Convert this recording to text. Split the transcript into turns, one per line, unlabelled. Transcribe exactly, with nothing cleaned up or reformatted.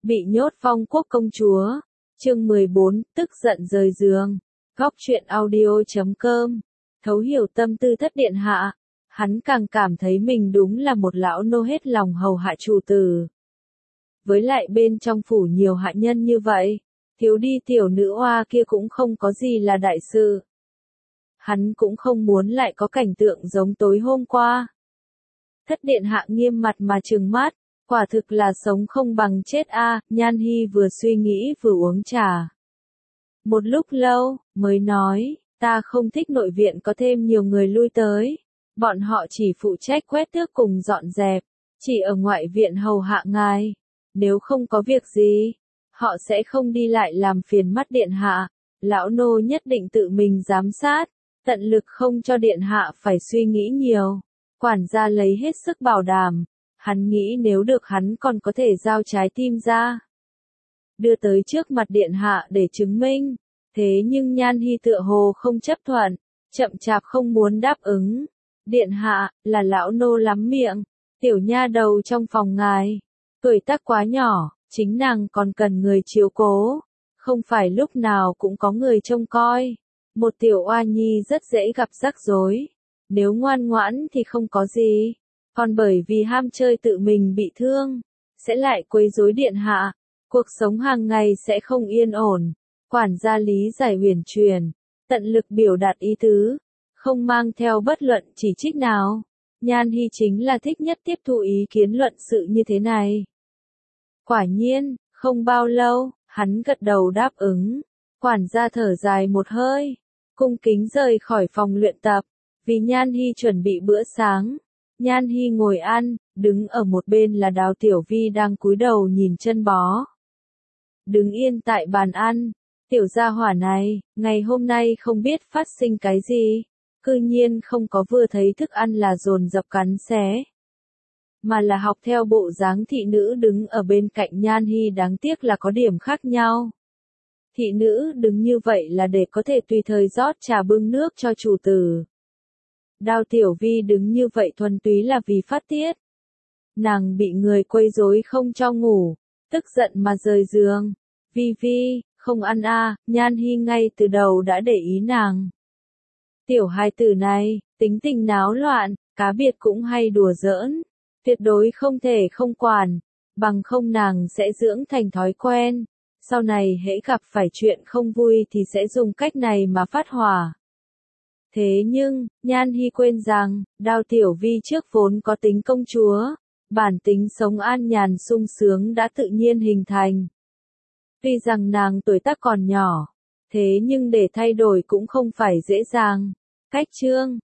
Bị nhốt phong quốc công chúa. Chương mười bốn, tức giận rời giường. Góc truyện audio chấm com. Thấu hiểu tâm tư thất điện hạ. Hắn càng cảm thấy mình đúng là một lão nô hết lòng hầu hạ chủ tử. Với lại bên trong phủ nhiều hạ nhân như vậy, thiếu đi tiểu nữ oa kia cũng không có gì là đại sự. Hắn cũng không muốn lại có cảnh tượng giống tối hôm qua. Thất điện hạ nghiêm mặt mà trừng mắt, quả thực là sống không bằng chết a. Nhan Hi vừa suy nghĩ vừa uống trà. Một lúc lâu, mới nói, ta không thích nội viện có thêm nhiều người lui tới. Bọn họ chỉ phụ trách quét tước cùng dọn dẹp, chỉ ở ngoại viện hầu hạ ngài. Nếu không có việc gì, họ sẽ không đi lại làm phiền mắt điện hạ. Lão nô nhất định tự mình giám sát, tận lực không cho điện hạ phải suy nghĩ nhiều. Quản gia lấy hết sức bảo đảm, hắn nghĩ nếu được hắn còn có thể giao trái tim ra, đưa tới trước mặt điện hạ để chứng minh. Thế nhưng Nhan Hi tựa hồ không chấp thuận, chậm chạp không muốn đáp ứng. Điện hạ, là lão nô lắm miệng, tiểu nha đầu trong phòng ngài, tuổi tác quá nhỏ, chính nàng còn cần người chiếu cố, không phải lúc nào cũng có người trông coi. Một tiểu oa nhi rất dễ gặp rắc rối, nếu ngoan ngoãn thì không có gì, còn bởi vì ham chơi tự mình bị thương, sẽ lại quấy rối điện hạ, cuộc sống hàng ngày sẽ không yên ổn. Quản gia lý giải huyền truyền, tận lực biểu đạt ý tứ, không mang theo bất luận chỉ trích nào. Nhan Hi chính là thích nhất tiếp thu ý kiến luận sự như thế này. Quả nhiên, không bao lâu, hắn gật đầu đáp ứng. Quản gia thở dài một hơi, cung kính rời khỏi phòng luyện tập, vì Nhan Hi chuẩn bị bữa sáng. Nhan Hi ngồi ăn, đứng ở một bên là Đào Tiểu Vi đang cúi đầu nhìn chân bó. Đứng yên tại bàn ăn, tiểu gia hỏa này, ngày hôm nay không biết phát sinh cái gì, cư nhiên không có vừa thấy thức ăn là dồn dập cắn xé, mà là học theo bộ dáng thị nữ đứng ở bên cạnh Nhan Hi. Đáng tiếc là có điểm khác nhau. Thị nữ đứng như vậy là để có thể tùy thời rót trà bưng nước cho chủ tử. Đào Tiểu Vi đứng như vậy thuần túy là vì phát tiết. Nàng bị người quấy rối không cho ngủ, tức giận mà rời giường. Vi Vi, không ăn a. Nhan Hi ngay từ đầu đã để ý nàng. Tiểu hài tử này, tính tình náo loạn, cá biệt cũng hay đùa giỡn, tuyệt đối không thể không quản, bằng không nàng sẽ dưỡng thành thói quen. Sau này hễ gặp phải chuyện không vui thì sẽ dùng cách này mà phát hỏa. Thế nhưng, Nhan Hi quên rằng, Đào Tiểu Vi trước vốn có tính công chúa, bản tính sống an nhàn sung sướng đã tự nhiên hình thành. Tuy rằng nàng tuổi tác còn nhỏ, thế nhưng để thay đổi cũng không phải dễ dàng. Cách chương,